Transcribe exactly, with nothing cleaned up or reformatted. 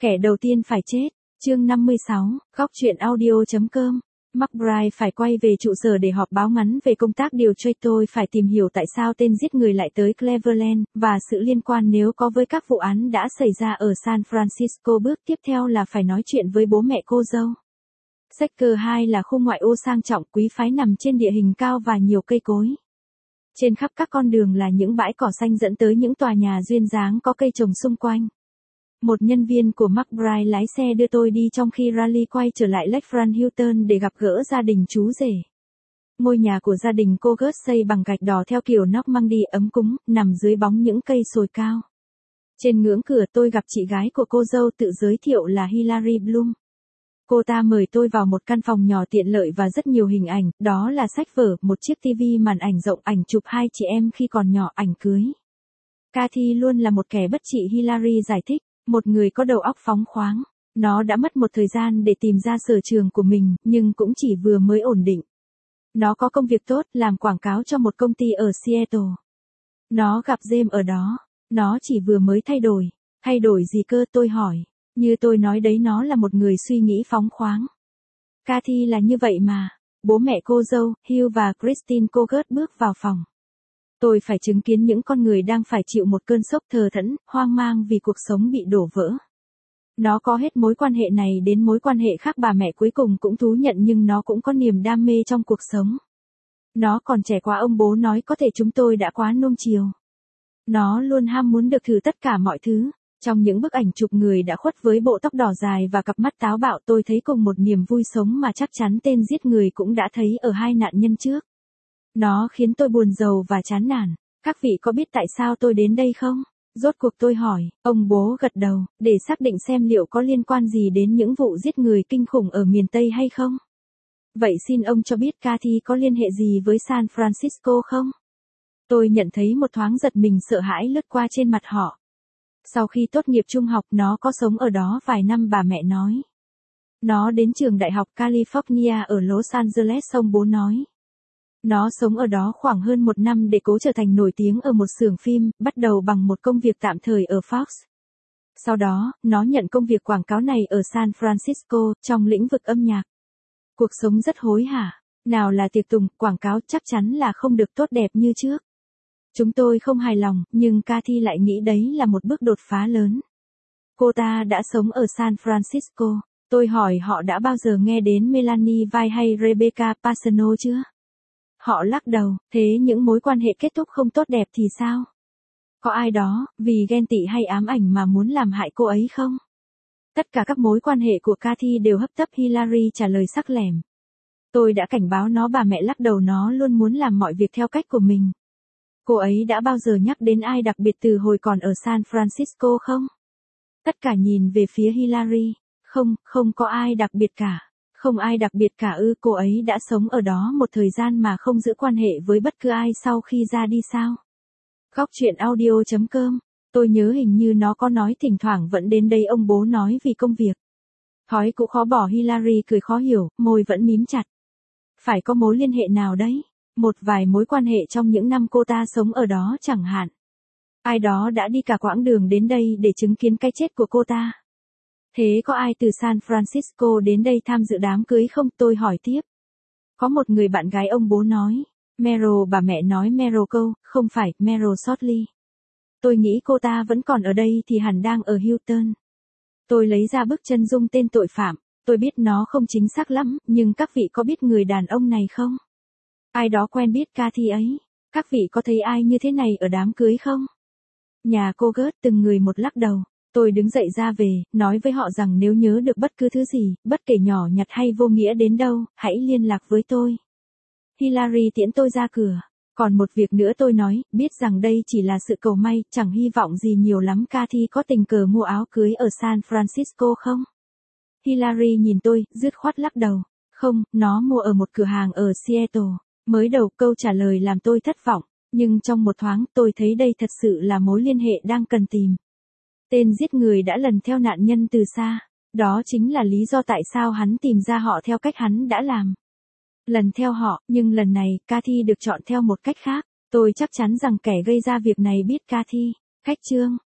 Kẻ đầu tiên phải chết. Chương năm mươi sáu, góc truyện audio.com. McBride phải quay về trụ sở để họp báo ngắn về công tác điều tra. Tôi phải tìm hiểu tại sao tên giết người lại tới Cleveland, và sự liên quan nếu có với các vụ án đã xảy ra ở San Francisco. Bước tiếp theo là phải nói chuyện với bố mẹ cô dâu. Sector hai là khu ngoại ô sang trọng quý phái nằm trên địa hình cao và nhiều cây cối. Trên khắp các con đường là những bãi cỏ xanh dẫn tới những tòa nhà duyên dáng có cây trồng xung quanh. Một nhân viên của McBride lái xe đưa tôi đi trong khi Riley quay trở lại Lakefront Hilton để gặp gỡ gia đình chú rể. Ngôi nhà của gia đình cô Gert xây bằng gạch đỏ theo kiểu Normandy ấm cúng, nằm dưới bóng những cây sồi cao. Trên ngưỡng cửa tôi gặp chị gái của cô dâu tự giới thiệu là Hillary Bloom. Cô ta mời tôi vào một căn phòng nhỏ tiện lợi và rất nhiều hình ảnh, đó là sách vở, một chiếc tivi màn ảnh rộng, ảnh chụp hai chị em khi còn nhỏ, ảnh cưới. Cathy luôn là một kẻ bất trị, Hillary giải thích, một người có đầu óc phóng khoáng. Nó đã mất một thời gian để tìm ra sở trường của mình, nhưng cũng chỉ vừa mới ổn định. Nó có công việc tốt, làm quảng cáo cho một công ty ở Seattle. Nó gặp James ở đó. Nó chỉ vừa mới thay đổi. Thay đổi gì cơ, tôi hỏi. Như tôi nói đấy, nó là một người suy nghĩ phóng khoáng. Cathy là như vậy mà. Bố mẹ cô dâu, Hugh và Christine Coggert bước vào phòng. Tôi phải chứng kiến những con người đang phải chịu một cơn sốc thờ thẫn, hoang mang vì cuộc sống bị đổ vỡ. Nó có hết mối quan hệ này đến mối quan hệ khác, bà mẹ cuối cùng cũng thú nhận, nhưng nó cũng có niềm đam mê trong cuộc sống. Nó còn trẻ quá, ông bố nói, có thể chúng tôi đã quá nuông chiều. Nó luôn ham muốn được thử tất cả mọi thứ. Trong những bức ảnh chụp người đã khuất với bộ tóc đỏ dài và cặp mắt táo bạo, tôi thấy cùng một niềm vui sống mà chắc chắn tên giết người cũng đã thấy ở hai nạn nhân trước. Nó khiến tôi buồn rầu và chán nản. Các vị có biết tại sao tôi đến đây không? Rốt cuộc tôi hỏi. Ông bố gật đầu, để xác định xem liệu có liên quan gì đến những vụ giết người kinh khủng ở miền Tây hay không. Vậy xin ông cho biết Cathy có liên hệ gì với San Francisco không? Tôi nhận thấy một thoáng giật mình sợ hãi lướt qua trên mặt họ. Sau khi tốt nghiệp trung học, nó có sống ở đó vài năm, bà mẹ nói. Nó đến trường đại học California ở Los Angeles, ông bố nói. Nó sống ở đó khoảng hơn một năm để cố trở thành nổi tiếng ở một xưởng phim, bắt đầu bằng một công việc tạm thời ở Fox. Sau đó, nó nhận công việc quảng cáo này ở San Francisco, trong lĩnh vực âm nhạc. Cuộc sống rất hối hả. Nào là tiệc tùng, quảng cáo, chắc chắn là không được tốt đẹp như trước. Chúng tôi không hài lòng, nhưng Cathy lại nghĩ đấy là một bước đột phá lớn. Cô ta đã sống ở San Francisco. Tôi hỏi họ đã bao giờ nghe đến Melanie Vai hay Rebecca Parsons chưa? Họ lắc đầu. Thế những mối quan hệ kết thúc không tốt đẹp thì sao? Có ai đó, vì ghen tị hay ám ảnh mà muốn làm hại cô ấy không? Tất cả các mối quan hệ của Cathy đều hấp tấp, Hillary trả lời sắc lẻm. Tôi đã cảnh báo nó, bà mẹ lắc đầu, nó luôn muốn làm mọi việc theo cách của mình. Cô ấy đã bao giờ nhắc đến ai đặc biệt từ hồi còn ở San Francisco không? Tất cả nhìn về phía Hillary. Không, không có ai đặc biệt cả. Không ai đặc biệt cả ư? Cô ấy đã sống ở đó một thời gian mà không giữ quan hệ với bất cứ ai sau khi ra đi sao? Góc truyện audio.com. Tôi nhớ hình như nó có nói thỉnh thoảng vẫn đến đây, ông bố nói, vì công việc. Thói cũng khó bỏ, Hillary cười khó hiểu, môi vẫn mím chặt. Phải có mối liên hệ nào đấy. Một vài mối quan hệ trong những năm cô ta sống ở đó chẳng hạn. Ai đó đã đi cả quãng đường đến đây để chứng kiến cái chết của cô ta. Thế có ai từ San Francisco đến đây tham dự đám cưới không? Tôi hỏi tiếp. Có một người bạn gái, ông bố nói. Meryl, bà mẹ nói Meryl câu, không phải, Meryl Shortley. Tôi nghĩ cô ta vẫn còn ở đây thì hẳn đang ở Houston. Tôi lấy ra bức chân dung tên tội phạm. Tôi biết nó không chính xác lắm, nhưng các vị có biết người đàn ông này không? Ai đó quen biết Cathy ấy. Các vị có thấy ai như thế này ở đám cưới không? Nhà cô Gert từng người một lắc đầu. Tôi đứng dậy ra về, nói với họ rằng nếu nhớ được bất cứ thứ gì, bất kể nhỏ nhặt hay vô nghĩa đến đâu, hãy liên lạc với tôi. Hillary tiễn tôi ra cửa. Còn một việc nữa, tôi nói, biết rằng đây chỉ là sự cầu may, chẳng hy vọng gì nhiều lắm. Cathy có tình cờ mua áo cưới ở San Francisco không? Hillary nhìn tôi, dứt khoát lắc đầu. Không, nó mua ở một cửa hàng ở Seattle. Mới đầu, câu trả lời làm tôi thất vọng, nhưng trong một thoáng, tôi thấy đây thật sự là mối liên hệ đang cần tìm. Tên giết người đã lần theo nạn nhân từ xa. Đó chính là lý do tại sao hắn tìm ra họ theo cách hắn đã làm. Lần theo họ, nhưng lần này, Cathy được chọn theo một cách khác. Tôi chắc chắn rằng kẻ gây ra việc này biết Cathy. Cách chương.